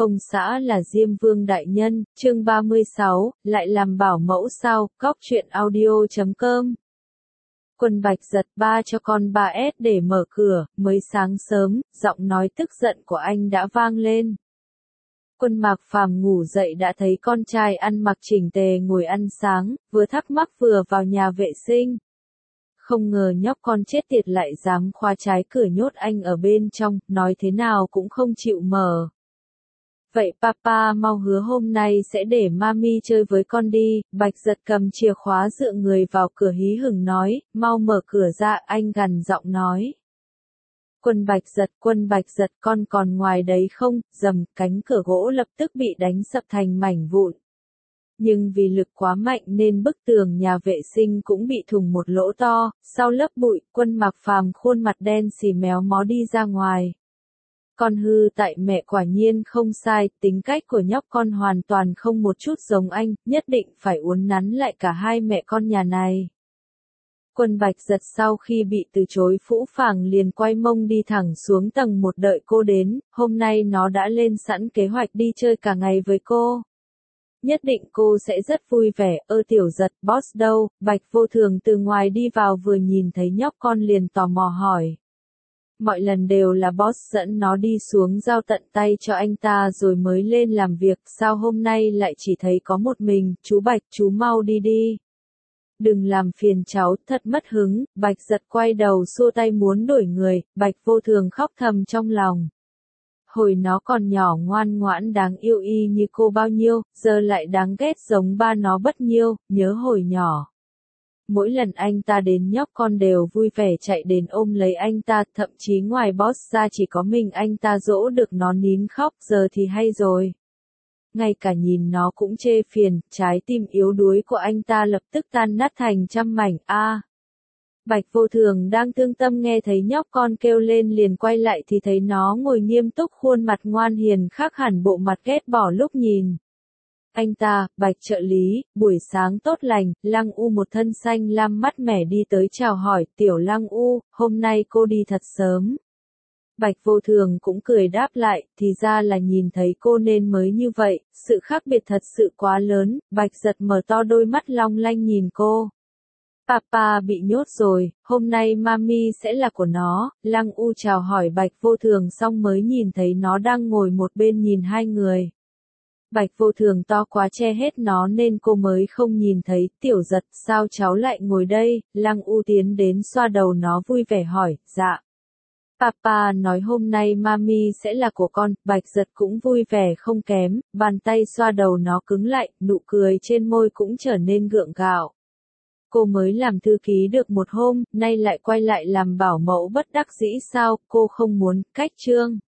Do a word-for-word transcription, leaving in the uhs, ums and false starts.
ông xã là Diêm Vương đại nhân, chương ba mươi sáu, lại làm bảo mẫu sao, góc truyện audio chấm com. Quân Bạch giật ba cho con ba S để mở cửa, mới sáng sớm, giọng nói tức giận của anh đã vang lên. Quân Mạc Phàm ngủ dậy đã thấy con trai ăn mặc chỉnh tề ngồi ăn sáng, vừa thắc mắc vừa vào nhà vệ sinh. Không ngờ nhóc con chết tiệt lại dám khóa trái cửa nhốt anh ở bên trong, nói thế nào cũng không chịu mở. Vậy papa mau hứa hôm nay sẽ để mami chơi với con đi, Bạch giật cầm chìa khóa dựa người vào cửa hí hửng nói, mau mở cửa ra, anh gằn giọng nói. Quân Bạch giật, quân Bạch giật con còn ngoài đấy không, dầm, cánh cửa gỗ lập tức bị đánh sập thành mảnh vụn. Nhưng vì lực quá mạnh nên bức tường nhà vệ sinh cũng bị thủng một lỗ to, sau lớp bụi, Quân Mạc Phàm khuôn mặt đen xì méo mó đi ra ngoài. Con hư tại mẹ quả nhiên không sai, tính cách của nhóc con hoàn toàn không một chút giống anh, nhất định phải uốn nắn lại cả hai mẹ con nhà này. Quân Bạch giật sau khi bị từ chối phũ phàng liền quay mông đi thẳng xuống tầng một đợi cô đến, hôm nay nó đã lên sẵn kế hoạch đi chơi cả ngày với cô. Nhất định cô sẽ rất vui vẻ, ơ tiểu giật, boss đâu, Bạch Vô Thường từ ngoài đi vào vừa nhìn thấy nhóc con liền tò mò hỏi. Mọi lần đều là boss dẫn nó đi xuống giao tận tay cho anh ta rồi mới lên làm việc, sao hôm nay lại chỉ thấy có một mình, chú Bạch, chú mau đi đi. Đừng làm phiền cháu, thật mất hứng, Bạch giật quay đầu xua tay muốn đổi người, Bạch Vô Thường khóc thầm trong lòng. Hồi nó còn nhỏ ngoan ngoãn đáng yêu y như cô bao nhiêu, giờ lại đáng ghét giống ba nó bất nhiêu, nhớ hồi nhỏ. Mỗi lần anh ta đến nhóc con đều vui vẻ chạy đến ôm lấy anh ta, thậm chí ngoài boss ra chỉ có mình anh ta dỗ được nó nín khóc, giờ thì hay rồi. Ngay cả nhìn nó cũng chê phiền, trái tim yếu đuối của anh ta lập tức tan nát thành trăm mảnh, a. À, Bạch Vô Thường đang thương tâm nghe thấy nhóc con kêu lên liền quay lại thì thấy nó ngồi nghiêm túc khuôn mặt ngoan hiền khác hẳn bộ mặt ghét bỏ lúc nhìn. Anh ta, Bạch trợ lý, buổi sáng tốt lành, Lăng U một thân xanh lam mắt mẻ đi tới chào hỏi, tiểu Lăng U, hôm nay cô đi thật sớm. Bạch Vô Thường cũng cười đáp lại, thì ra là nhìn thấy cô nên mới như vậy, sự khác biệt thật sự quá lớn, Bạch giật mở to đôi mắt long lanh nhìn cô. Papa bị nhốt rồi, hôm nay mami sẽ là của nó, Lăng U chào hỏi Bạch Vô Thường xong mới nhìn thấy nó đang ngồi một bên nhìn hai người. Bạch Vô Thường to quá che hết nó nên cô mới không nhìn thấy, tiểu giật, sao cháu lại ngồi đây, Lăng U tiến đến xoa đầu nó vui vẻ hỏi, dạ. Papa nói hôm nay mami sẽ là của con, Bạch giật cũng vui vẻ không kém, bàn tay xoa đầu nó cứng lại, nụ cười trên môi cũng trở nên gượng gạo. Cô mới làm thư ký được một hôm, nay lại quay lại làm bảo mẫu bất đắc dĩ sao, cô không muốn, cách chương.